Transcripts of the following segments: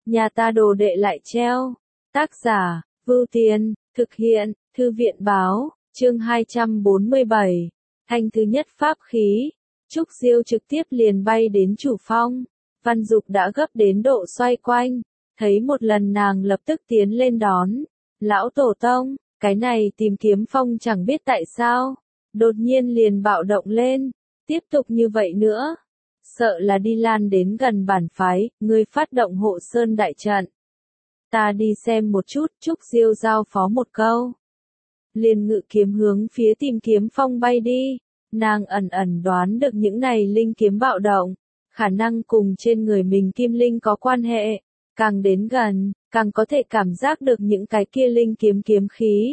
nhà ta đồ đệ lại treo. Tác giả, Vưu Tiên, thực hiện, Thư viện báo, chương 247, thanh thứ nhất pháp khí. Trúc Diêu trực tiếp liền bay đến chủ phong. Văn Dục đã gấp đến độ xoay quanh, thấy một lần nàng lập tức tiến lên đón. Lão tổ tông, cái này tìm kiếm phong chẳng biết tại sao, đột nhiên liền bạo động lên, tiếp tục như vậy nữa. Sợ là đi lan đến gần bản phái, ngươi phát động hộ sơn đại trận. Ta đi xem một chút, Trúc Diêu giao phó một câu. Liền ngự kiếm hướng phía tìm kiếm phong bay đi, nàng ẩn ẩn đoán được những này linh kiếm bạo động, khả năng cùng trên người mình kim linh có quan hệ, càng đến gần, càng có thể cảm giác được những cái kia linh kiếm kiếm khí.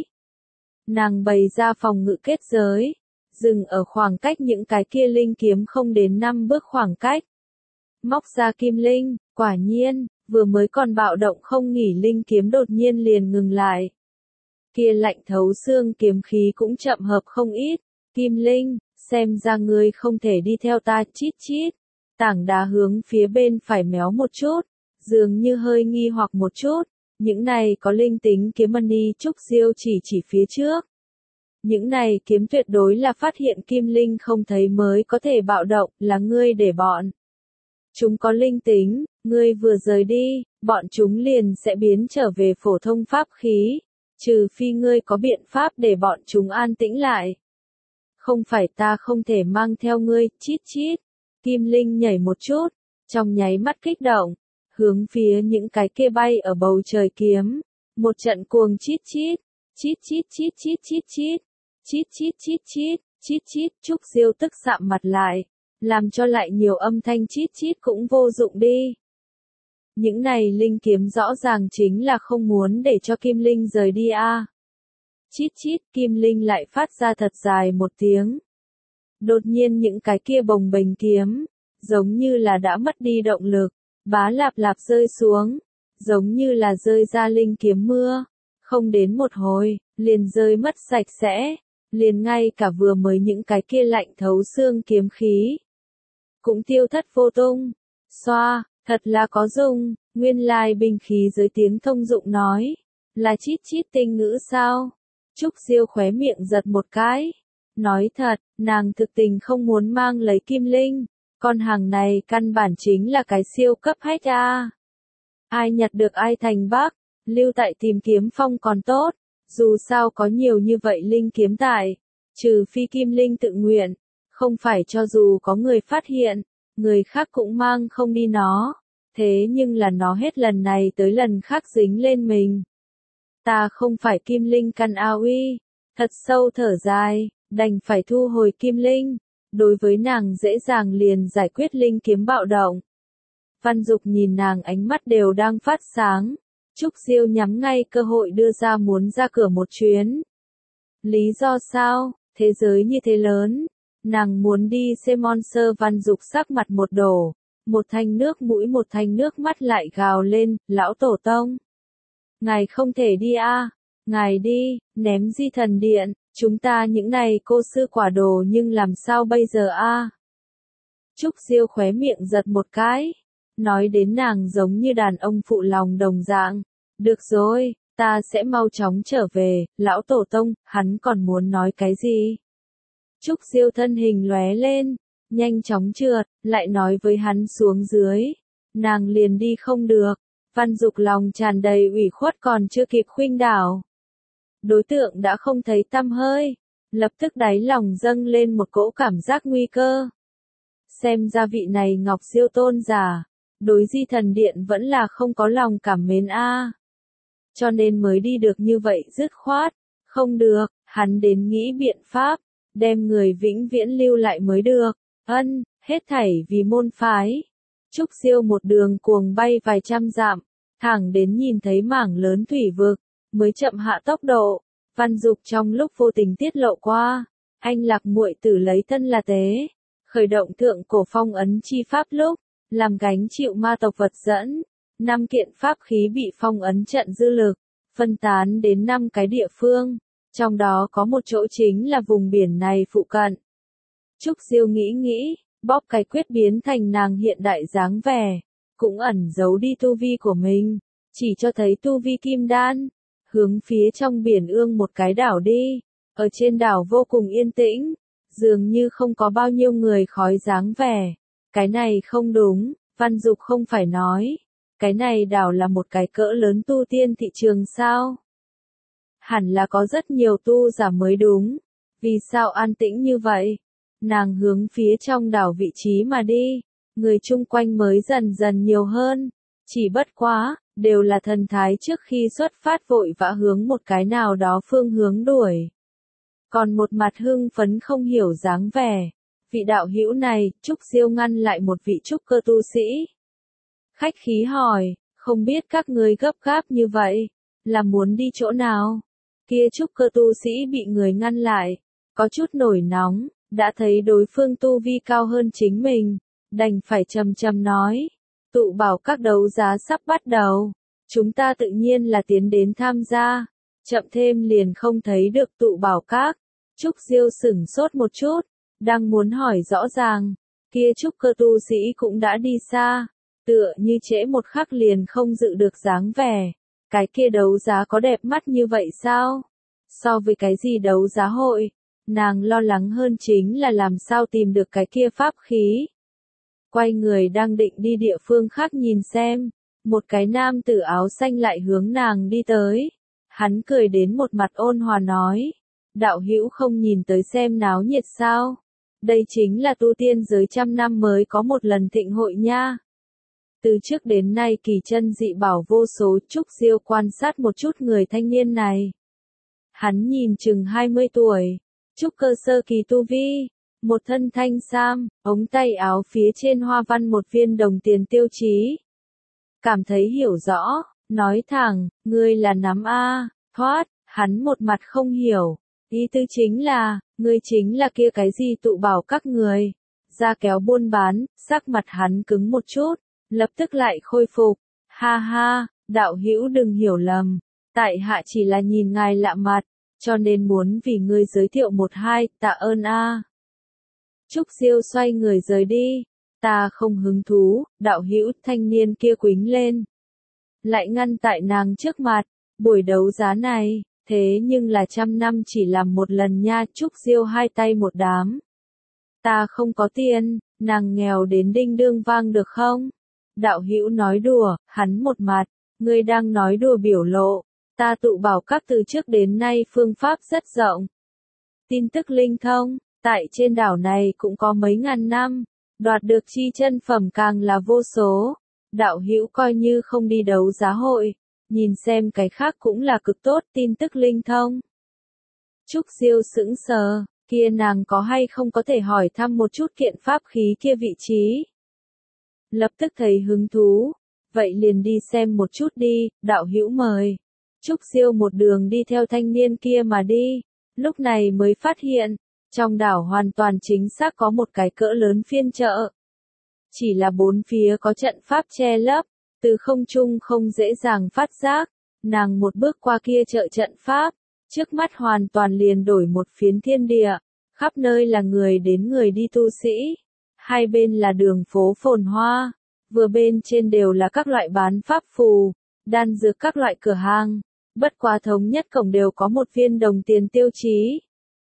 Nàng bày ra phòng ngự kết giới, dừng ở khoảng cách những cái kia linh kiếm không đến 5 bước khoảng cách. Móc ra kim linh, quả nhiên, vừa mới còn bạo động không nghỉ linh kiếm đột nhiên liền ngừng lại. Kia lạnh thấu xương kiếm khí cũng chậm hợp không ít. Kim linh, xem ra ngươi không thể đi theo ta, chít chít. Tảng đá hướng phía bên phải méo một chút, dường như hơi nghi hoặc một chút. Những này có linh tính kiếm mani. Trúc Diêu chỉ phía trước. Những này kiếm tuyệt đối là phát hiện kim linh không thấy mới có thể bạo động, là ngươi để bọn chúng có linh tính, ngươi vừa rời đi, bọn chúng liền sẽ biến trở về phổ thông pháp khí, trừ phi ngươi có biện pháp để bọn chúng an tĩnh lại. Không phải ta không thể mang theo ngươi, chít chít. Kim linh nhảy một chút, trong nháy mắt kích động, hướng phía những cái kia bay ở bầu trời kiếm, một trận cuồng chít chít, chít chít chít chít chít chít, chít chít chít chít, chít chít. Trúc Diêu tức sạm mặt lại, làm cho lại nhiều âm thanh chít chít cũng vô dụng đi. Những này linh kiếm rõ ràng chính là không muốn để cho kim linh rời đi a. Chít chít, kim linh lại phát ra thật dài một tiếng. Đột nhiên những cái kia bồng bềnh kiếm, giống như là đã mất đi động lực, bá lạp lạp rơi xuống, giống như là rơi ra linh kiếm mưa, không đến một hồi, liền rơi mất sạch sẽ, liền ngay cả vừa mới những cái kia lạnh thấu xương kiếm khí, cũng tiêu thất vô tung. Xoa, thật là có dùng, nguyên lai binh khí dưới tiếng thông dụng nói, là chít chít tinh ngữ sao? Trúc Diêu khóe miệng giật một cái. Nói thật, nàng thực tình không muốn mang lấy kim linh, con hàng này căn bản chính là cái siêu cấp hack a. Ai nhặt được ai thành bác, lưu tại tìm kiếm phong còn tốt, dù sao có nhiều như vậy linh kiếm tại, trừ phi kim linh tự nguyện, không phải cho dù có người phát hiện, người khác cũng mang không đi nó, thế nhưng là nó hết lần này tới lần khác dính lên mình. Ta không phải kim linh căn ao uy, thật sâu thở dài, đành phải thu hồi kim linh, đối với nàng dễ dàng liền giải quyết linh kiếm bạo động. Văn Dục nhìn nàng ánh mắt đều đang phát sáng, Trúc Diêu nhắm ngay cơ hội đưa ra muốn ra cửa một chuyến. Lý do sao, thế giới như thế lớn, nàng muốn đi xem monster. Văn Dục sắc mặt một đổ, một thanh nước mũi một thanh nước mắt lại gào lên, lão tổ tông. Ngài không thể đi a, ngài đi, ném di thần điện, chúng ta những này cô sư quả đồ nhưng làm sao bây giờ a? Trúc Diêu khóe miệng giật một cái, nói đến nàng giống như đàn ông phụ lòng đồng dạng. Được rồi, ta sẽ mau chóng trở về, lão tổ tông, hắn còn muốn nói cái gì? Trúc Diêu thân hình lóe lên, nhanh chóng trượt, lại nói với hắn xuống dưới. Nàng liền đi không được. Văn Dục lòng tràn đầy ủy khuất còn chưa kịp khuynh đảo. Đối tượng đã không thấy tăm hơi, lập tức đáy lòng dâng lên một cỗ cảm giác nguy cơ. Xem ra vị này Ngọc Diêu tôn giả, đối di thần điện vẫn là không có lòng cảm mến a. Cho nên mới đi được như vậy dứt khoát, không được, hắn đến nghĩ biện pháp, đem người vĩnh viễn lưu lại mới được. Hết thảy vì môn phái. Trúc Diêu một đường cuồng bay vài trăm dặm, thẳng đến nhìn thấy mảng lớn thủy vực, mới chậm hạ tốc độ. Văn Dục trong lúc vô tình tiết lộ qua, anh Lạc muội tử lấy thân là tế, khởi động thượng cổ phong ấn chi pháp lúc, làm gánh chịu ma tộc vật dẫn, 5 kiện pháp khí bị phong ấn trận dư lực, phân tán đến 5 cái địa phương, trong đó có một chỗ chính là vùng biển này phụ cận. Trúc Diêu nghĩ, bóp cái quyết biến thành nàng hiện đại dáng vẻ, cũng ẩn giấu đi tu vi của mình, chỉ cho thấy tu vi kim đan, hướng phía trong biển ương một cái đảo đi, ở trên đảo vô cùng yên tĩnh, dường như không có bao nhiêu người khói dáng vẻ, cái này không đúng, Văn Dục không phải nói, cái này đảo là một cái cỡ lớn tu tiên thị trường sao? Hẳn là có rất nhiều tu giả mới đúng, vì sao an tĩnh như vậy? Nàng hướng phía trong đảo vị trí mà đi, người chung quanh mới dần dần nhiều hơn, chỉ bất quá, đều là thần thái trước khi xuất phát vội vã hướng một cái nào đó phương hướng đuổi. Còn một mặt hưng phấn không hiểu dáng vẻ, vị đạo hữu này, Trúc Diêu ngăn lại một vị trúc cơ tu sĩ. Khách khí hỏi, không biết các ngươi gấp gáp như vậy, là muốn đi chỗ nào? Kia trúc cơ tu sĩ bị người ngăn lại, có chút nổi nóng, đã thấy đối phương tu vi cao hơn chính mình, đành phải trầm trầm nói, tụ bảo các đấu giá sắp bắt đầu, chúng ta tự nhiên là tiến đến tham gia, chậm thêm liền không thấy được tụ bảo các. Trúc Diêu sửng sốt một chút, đang muốn hỏi rõ ràng, kia trúc cơ tu sĩ cũng đã đi xa, tựa như trễ một khắc liền không dự được dáng vẻ, cái kia đấu giá có đẹp mắt như vậy sao? So với cái gì đấu giá hội, nàng lo lắng hơn chính là làm sao tìm được cái kia pháp khí. Quay người đang định đi địa phương khác nhìn xem, một cái nam tử áo xanh lại hướng nàng đi tới. Hắn cười đến một mặt ôn hòa nói, đạo hữu không nhìn tới xem náo nhiệt sao? Đây chính là tu tiên giới trăm năm mới có một lần thịnh hội nha. Từ trước đến nay kỳ chân dị bảo vô số, Trúc Diêu quan sát một chút người thanh niên này. Hắn nhìn chừng 20 tuổi, trúc cơ sơ kỳ tu vi, một thân thanh sam, ống tay áo phía trên hoa văn một viên đồng tiền tiêu chí. Cảm thấy hiểu rõ, nói thẳng, ngươi là nắm A, thoát, hắn một mặt không hiểu, ý tư chính là, ngươi chính là kia cái gì tụ bảo các người, ra kéo buôn bán, sắc mặt hắn cứng một chút, lập tức lại khôi phục, ha ha, đạo hữu đừng hiểu lầm, tại hạ chỉ là nhìn ngài lạ mặt, cho nên muốn vì ngươi giới thiệu một hai, tạ ơn a. Trúc Diêu xoay người rời đi, ta không hứng thú, đạo hữu thanh niên kia quính lên. Lại ngăn tại nàng trước mặt, buổi đấu giá này, thế nhưng là 100 năm chỉ làm một lần nha. Trúc Diêu hai tay một đám. Ta không có tiền, nàng nghèo đến đinh đương vang được không? Đạo hữu nói đùa, hắn một mặt, ngươi đang nói đùa biểu lộ, ta tụ bảo các từ trước đến nay phương pháp rất rộng. Tin tức linh thông, tại trên đảo này cũng có mấy ngàn năm, đoạt được chi chân phẩm càng là vô số. Đạo hữu coi như không đi đấu giá hội, nhìn xem cái khác cũng là cực tốt, tin tức linh thông. Trúc Diêu sững sờ, kia nàng có hay không có thể hỏi thăm một chút kiện pháp khí kia vị trí. Lập tức thấy hứng thú, vậy liền đi xem một chút đi, đạo hữu mời. Trúc Diêu một đường đi theo thanh niên kia mà đi, lúc này mới phát hiện, trong đảo hoàn toàn chính xác có một cái cỡ lớn phiên chợ. Chỉ là bốn phía có trận pháp che lấp, từ không trung không dễ dàng phát giác, nàng một bước qua kia chợ trận pháp, trước mắt hoàn toàn liền đổi một phiến thiên địa, khắp nơi là người đến người đi tu sĩ, hai bên là đường phố phồn hoa, vừa bên trên đều là các loại bán pháp phù, đan dược các loại cửa hàng, bất quá thống nhất cổng đều có một viên đồng tiền tiêu chí.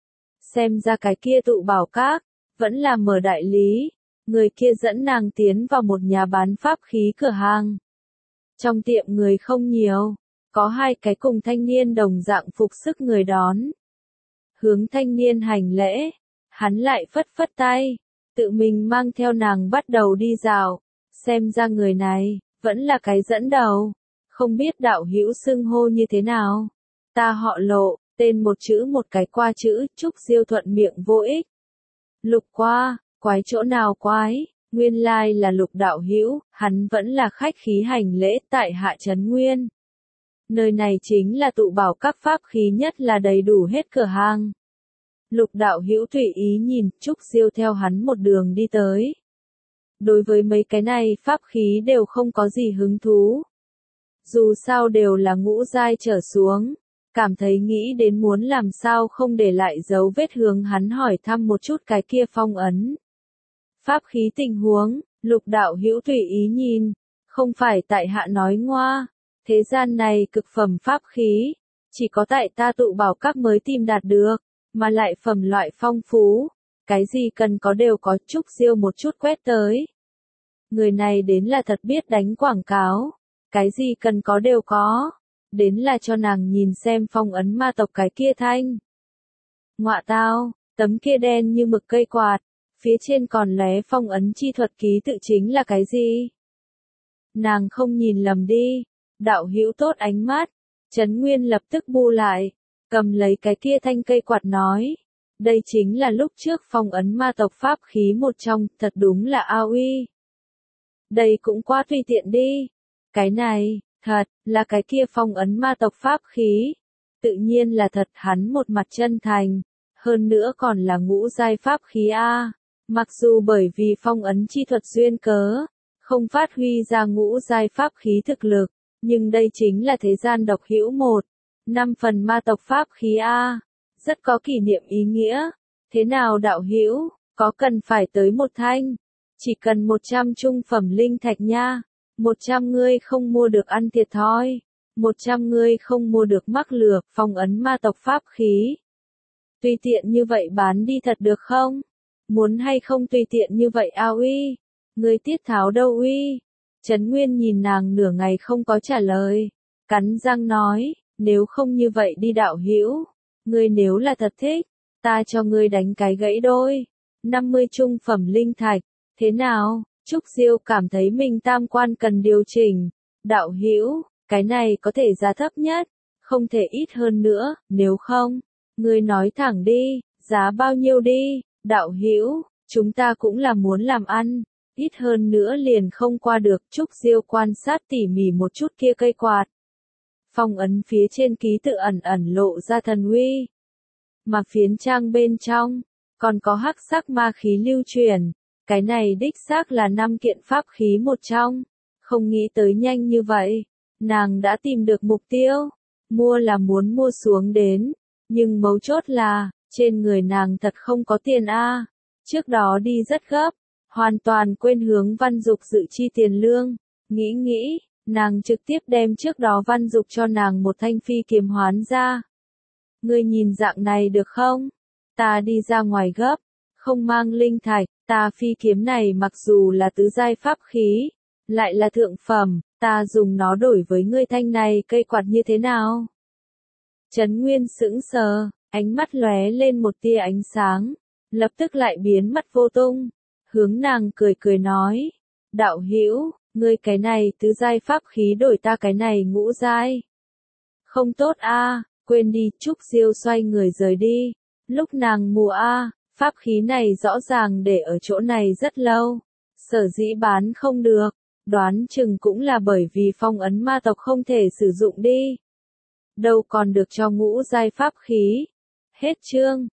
Xem ra cái kia tụ bảo các, vẫn là mở đại lý. Người kia dẫn nàng tiến vào một nhà bán pháp khí cửa hàng. Trong tiệm người không nhiều, có hai cái cùng thanh niên đồng dạng phục sức người đón. Hướng thanh niên hành lễ, hắn lại phất phất tay, tự mình mang theo nàng bắt đầu đi dạo. Xem ra người này, vẫn là cái dẫn đầu. Không biết đạo hữu xưng hô như thế nào. Ta họ Lộ, tên một chữ một cái qua chữ, Trúc Diêu thuận miệng vô ích. Lục qua. Quái chỗ nào quái, nguyên lai là Lục đạo hữu, hắn vẫn là khách khí hành lễ tại hạ trấn nguyên. Nơi này chính là tụ bảo các pháp khí nhất là đầy đủ hết cửa hàng. Lục đạo hữu tùy ý nhìn, Trúc Diêu theo hắn một đường đi tới. Đối với mấy cái này pháp khí đều không có gì hứng thú. Dù sao đều là ngũ giai trở xuống, cảm thấy nghĩ đến muốn làm sao không để lại dấu vết, hướng hắn hỏi thăm một chút cái kia phong ấn. Pháp khí tình huống, Lục đạo hữu tùy ý nhìn, Không phải tại hạ nói ngoa, thế gian này cực phẩm pháp khí, chỉ có tại ta tụ bảo các mới tìm đạt được, mà lại phẩm loại phong phú, cái gì cần có đều có. Trúc Diêu một chút quét tới. Người này đến là thật biết đánh quảng cáo, cái gì cần có đều có, đến là cho nàng nhìn xem phong ấn ma tộc cái kia thanh. Ngọa tao, tấm kia đen như mực cây quạt, phía trên còn lóe phong ấn chi thuật ký tự chính là cái gì? Nàng không nhìn lầm đi, đạo hữu tốt ánh mắt. Trấn Nguyên lập tức bu lại, cầm lấy cái kia thanh cây quạt nói, đây chính là lúc trước phong ấn ma tộc pháp khí một trong, thật đúng là ao uy. Đây cũng quá tùy tiện đi, cái này, thật, là cái kia phong ấn ma tộc pháp khí, tự nhiên là thật. Hắn một mặt chân thành, hơn nữa còn là ngũ giai pháp khí a. Mặc dù bởi vì phong ấn chi thuật duyên cớ, không phát huy ra ngũ giai pháp khí thực lực, nhưng đây chính là thế gian độc hữu 1/5 phần ma tộc pháp khí a, rất có kỷ niệm ý nghĩa. Thế nào đạo hữu, có cần phải tới một thanh? Chỉ cần 100 trung phẩm linh thạch nha. 100 ngươi không mua được ăn thiệt thòi, 100 ngươi không mua được mắc lừa. Phong ấn ma tộc pháp khí, tùy tiện như vậy bán đi thật được không? Muốn hay không tùy tiện như vậy ao uy? Ngươi tiết tháo đâu uy? Trấn Nguyên nhìn nàng nửa ngày không có trả lời, cắn răng nói, nếu không như vậy đi đạo hữu, ngươi nếu là thật thích, ta cho ngươi đánh cái gãy đôi, 50 trung phẩm linh thạch, thế nào? Trúc Diêu cảm thấy mình tam quan cần điều chỉnh, đạo hữu, cái này có thể giá thấp nhất, không thể ít hơn nữa, nếu không, ngươi nói thẳng đi, giá bao nhiêu đi, đạo hữu, chúng ta cũng là muốn làm ăn. Ít hơn nữa liền không qua được. Trúc Diêu quan sát tỉ mỉ một chút kia cây quạt. Phong ấn phía trên ký tự ẩn ẩn lộ ra thần uy. Mà phiến trang bên trong, còn có hắc sắc ma khí lưu truyền. Cái này đích xác là 5 kiện pháp khí một trong. Không nghĩ tới nhanh như vậy. Nàng đã tìm được mục tiêu. Mua là muốn mua xuống đến. Nhưng mấu chốt là, trên người nàng thật không có tiền a. Trước đó đi rất gấp. Hoàn toàn quên hướng Văn Dục dự chi tiền lương, nghĩ, nàng trực tiếp đem trước đó Văn Dục cho nàng một thanh phi kiếm hoán ra. Ngươi nhìn dạng này được không? Ta đi ra ngoài gấp, không mang linh thạch, ta phi kiếm này mặc dù là tứ giai pháp khí, lại là thượng phẩm, ta dùng nó đổi với ngươi thanh này cây quạt như thế nào? Trấn Nguyên sững sờ, ánh mắt lóe lên một tia ánh sáng, lập tức lại biến mất vô tung. Hướng nàng cười nói, đạo hữu, ngươi cái này tứ giai pháp khí đổi ta cái này ngũ giai. Không tốt a, quên đi. Trúc Diêu xoay người rời đi. Lúc nàng mua pháp khí này rõ ràng để ở chỗ này rất lâu. Sở dĩ bán không được, đoán chừng cũng là bởi vì phong ấn ma tộc không thể sử dụng đi. Đâu còn được cho ngũ giai pháp khí. Hết chương.